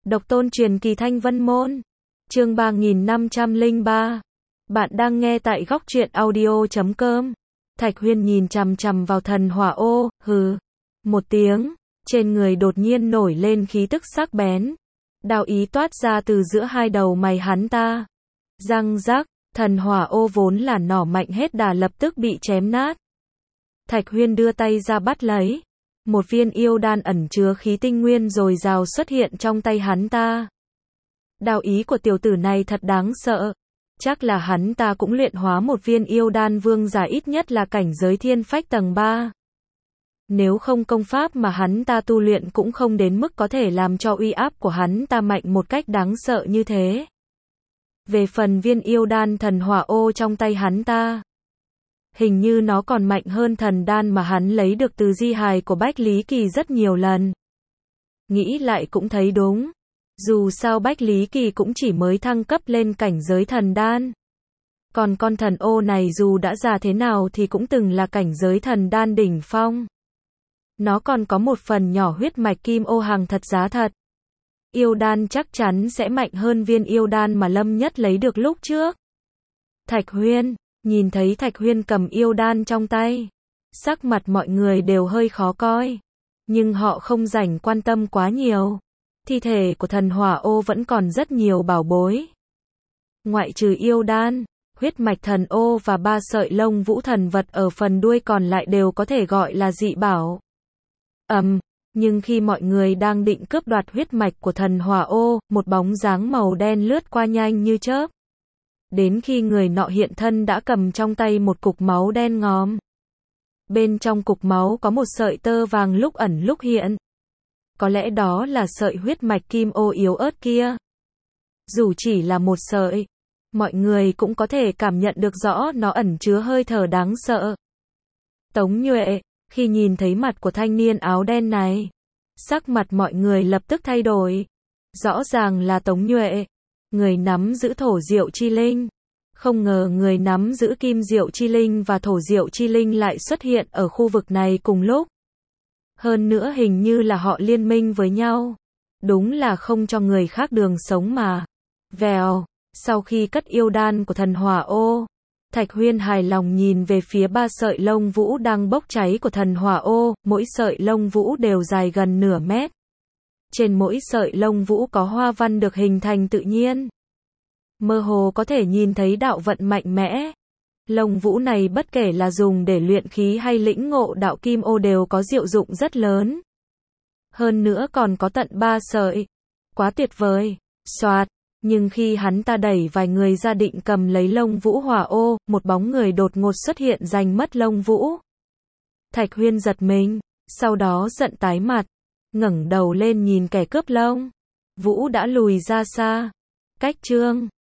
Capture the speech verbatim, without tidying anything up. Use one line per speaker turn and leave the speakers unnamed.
Độc tôn truyền kỳ Thanh Vân Môn. Chương ba nghìn năm trăm lẻ ba. Bạn đang nghe tại góc truyện audio chấm com. Thạch Huyên nhìn chằm chằm vào thần hỏa ô, hừ. Một tiếng, trên người đột nhiên nổi lên khí tức sắc bén. Đao ý toát ra từ giữa hai đầu mày hắn ta. Răng rắc, thần hỏa ô vốn là nỏ mạnh hết đà lập tức bị chém nát. Thạch Huyên đưa tay ra bắt lấy. Một viên yêu đan ẩn chứa khí tinh nguyên dồi dào xuất hiện trong tay hắn ta. Đao ý của tiểu tử này thật đáng sợ. Chắc là hắn ta cũng luyện hóa một viên yêu đan vương giả ít nhất là cảnh giới thiên phách tầng ba. Nếu không công pháp mà hắn ta tu luyện cũng không đến mức có thể làm cho uy áp của hắn ta mạnh một cách đáng sợ như thế. Về phần viên yêu đan thần hỏa ô trong tay hắn ta, hình như nó còn mạnh hơn thần đan mà hắn lấy được từ di hài của Bách Lý Kỳ rất nhiều lần. Nghĩ lại cũng thấy đúng. Dù sao Bách Lý Kỳ cũng chỉ mới thăng cấp lên cảnh giới thần đan. Còn con thần ô này dù đã già thế nào thì cũng từng là cảnh giới thần đan đỉnh phong. Nó còn có một phần nhỏ huyết mạch kim ô hàng thật giá thật. Yêu đan chắc chắn sẽ mạnh hơn viên yêu đan mà Lâm Nhất lấy được lúc trước. Thạch Huyên, nhìn thấy Thạch Huyên cầm yêu đan trong tay, sắc mặt mọi người đều hơi khó coi. Nhưng họ không rảnh quan tâm quá nhiều. Thi thể của thần hỏa ô vẫn còn rất nhiều bảo bối. Ngoại trừ yêu đan, huyết mạch thần ô và ba sợi lông vũ thần vật ở phần đuôi còn lại đều có thể gọi là dị bảo. Ầm, um, nhưng khi mọi người đang định cướp đoạt huyết mạch của thần hỏa ô, một bóng dáng màu đen lướt qua nhanh như chớp. Đến khi người nọ hiện thân đã cầm trong tay một cục máu đen ngòm. Bên trong cục máu có một sợi tơ vàng lúc ẩn lúc hiện. Có lẽ đó là sợi huyết mạch kim ô yếu ớt kia. Dù chỉ là một sợi, mọi người cũng có thể cảm nhận được rõ nó ẩn chứa hơi thở đáng sợ. Tống Nhuệ, khi nhìn thấy mặt của thanh niên áo đen này, sắc mặt mọi người lập tức thay đổi. Rõ ràng là Tống Nhuệ, người nắm giữ thổ diệu chi linh. Không ngờ người nắm giữ kim diệu chi linh và thổ diệu chi linh lại xuất hiện ở khu vực này cùng lúc. Hơn nữa hình như là họ liên minh với nhau. Đúng là không cho người khác đường sống mà. Vèo, sau khi cất yêu đan của thần hỏa ô, Thạch Huyên hài lòng nhìn về phía ba sợi lông vũ đang bốc cháy của thần hỏa ô, mỗi sợi lông vũ đều dài gần nửa mét. Trên mỗi sợi lông vũ có hoa văn được hình thành tự nhiên. Mơ hồ có thể nhìn thấy đạo vận mạnh mẽ. Lông vũ này bất kể là dùng để luyện khí hay lĩnh ngộ đạo kim ô đều có diệu dụng rất lớn. Hơn nữa còn có tận ba sợi. Quá tuyệt vời. Soạt. Nhưng khi hắn ta đẩy vài người ra định cầm lấy lông vũ hỏa ô, một bóng người đột ngột xuất hiện giành mất lông vũ. Thạch Huyên giật mình, sau đó giận tái mặt, ngẩng đầu lên nhìn kẻ cướp lông vũ đã lùi ra xa. Cách chương